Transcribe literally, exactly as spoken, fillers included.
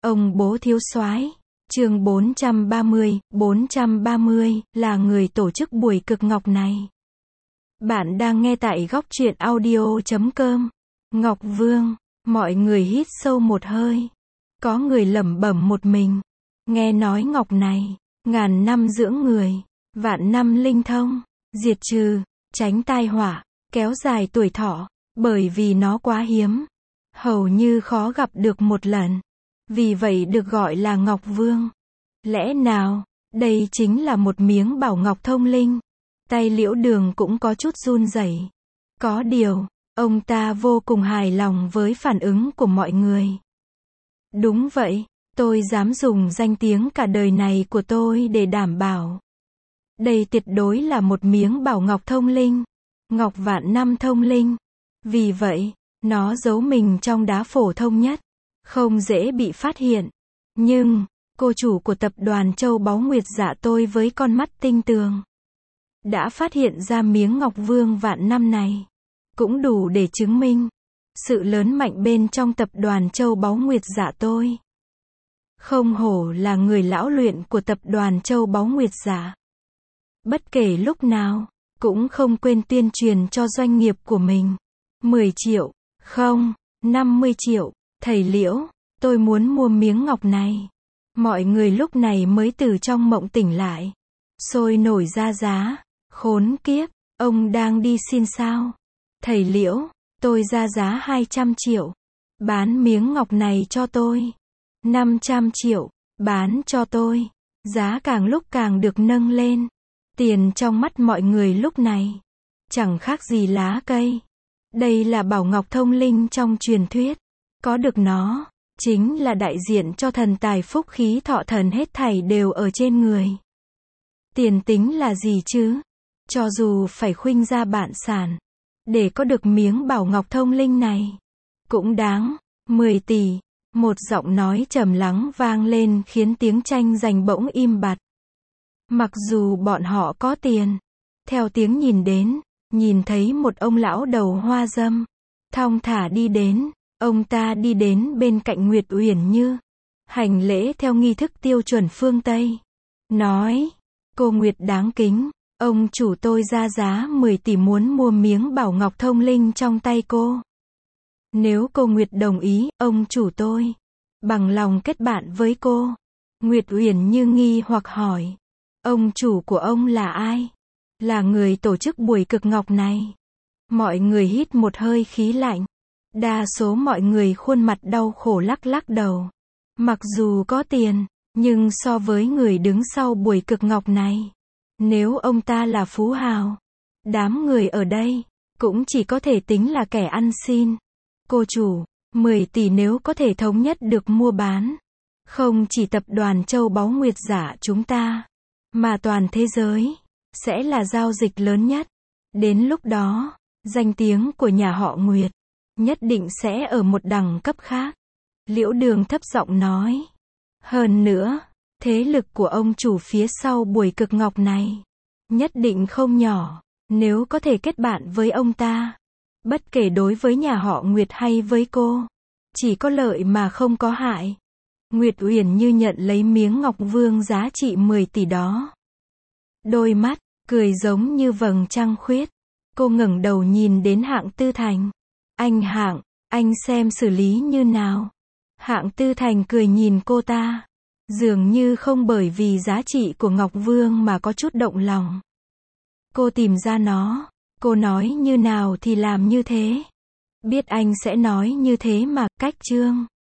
Ông bố thiếu soái. Chương bốn trăm ba mươi, bốn trăm ba mươi, là người tổ chức buổi cực ngọc này. Bạn đang nghe tại góc truyện audio chấm com. Ngọc Vương, mọi người hít sâu một hơi. Có người lẩm bẩm một mình. Nghe nói ngọc này, ngàn năm dưỡng người, vạn năm linh thông, diệt trừ, tránh tai họa, kéo dài tuổi thọ, bởi vì nó quá hiếm. Hầu như khó gặp được một lần. Vì vậy được gọi là Ngọc Vương. Lẽ nào, đây chính là một miếng bảo ngọc thông linh? Tay Liễu Đường cũng có chút run rẩy. Có điều, ông ta vô cùng hài lòng với phản ứng của mọi người. Đúng vậy, tôi dám dùng danh tiếng cả đời này của tôi để đảm bảo. Đây tuyệt đối là một miếng bảo ngọc thông linh. Ngọc vạn năm thông linh. Vì vậy, nó giấu mình trong đá phổ thông nhất. Không dễ bị phát hiện. Nhưng, cô chủ của tập đoàn Châu Báu Nguyệt Dạ tôi với con mắt tinh tường đã phát hiện ra miếng ngọc vương vạn năm này. Cũng đủ để chứng minh sự lớn mạnh bên trong tập đoàn Châu Báu Nguyệt Dạ tôi. Không hổ là người lão luyện của tập đoàn Châu Báu Nguyệt Dạ. Bất kể lúc nào, cũng không quên tuyên truyền cho doanh nghiệp của mình. mười triệu, không, năm mươi triệu. Thầy Liễu, tôi muốn mua miếng ngọc này. Mọi người lúc này mới từ trong mộng tỉnh lại. Sôi nổi ra giá. Khốn kiếp, ông đang đi xin sao? Thầy Liễu, tôi ra giá hai trăm triệu. Bán miếng ngọc này cho tôi. năm trăm triệu, bán cho tôi. Giá càng lúc càng được nâng lên. Tiền trong mắt mọi người lúc này chẳng khác gì lá cây. Đây là bảo ngọc thông linh trong truyền thuyết. Có được nó, chính là đại diện cho thần tài phúc khí thọ thần hết thảy đều ở trên người. Tiền tính là gì chứ? Cho dù phải khuynh ra bại sản, để có được miếng bảo ngọc thông linh này, cũng đáng. mười tỷ, một giọng nói trầm lắng vang lên khiến tiếng tranh giành bỗng im bặt. Mặc dù bọn họ có tiền, theo tiếng nhìn đến, nhìn thấy một ông lão đầu hoa dâm, thong thả đi đến. Ông ta đi đến bên cạnh Nguyệt Uyển Như, hành lễ theo nghi thức tiêu chuẩn phương Tây. Nói, cô Nguyệt đáng kính, ông chủ tôi ra giá mười tỷ muốn mua miếng bảo ngọc thông linh trong tay cô. Nếu cô Nguyệt đồng ý, ông chủ tôi bằng lòng kết bạn với cô. Nguyệt Uyển Như nghi hoặc hỏi, ông chủ của ông là ai? Là người tổ chức buổi cực ngọc này. Mọi người hít một hơi khí lạnh. Đa số mọi người khuôn mặt đau khổ lắc lắc đầu. Mặc dù có tiền, nhưng so với người đứng sau buổi cực ngọc này, nếu ông ta là phú hào, đám người ở đây cũng chỉ có thể tính là kẻ ăn xin. Cô chủ, mười tỷ nếu có thể thống nhất được mua bán, không chỉ tập đoàn Châu Báu Nguyệt Dạ chúng ta, mà toàn thế giới, sẽ là giao dịch lớn nhất. Đến lúc đó, danh tiếng của nhà họ Nguyệt nhất định sẽ ở một đẳng cấp khác. Liễu Đường thấp giọng nói. Hơn nữa, thế lực của ông chủ phía sau buổi cực ngọc này nhất định không nhỏ. Nếu có thể kết bạn với ông ta, bất kể đối với nhà họ Nguyệt hay với cô, chỉ có lợi mà không có hại. Nguyệt Uyển Như nhận lấy miếng ngọc vương giá trị mười tỷ đó. Đôi mắt cười giống như vầng trăng khuyết. Cô ngẩng đầu nhìn đến Hạng Tư Thành. Anh Hạng, anh xem xử lý như nào? Hạng Tư Thành cười nhìn cô ta. Dường như không bởi vì giá trị của Ngọc Vương mà có chút động lòng. Cô tìm ra nó. Cô nói như nào thì làm như thế. Biết anh sẽ nói như thế mà, cách chương.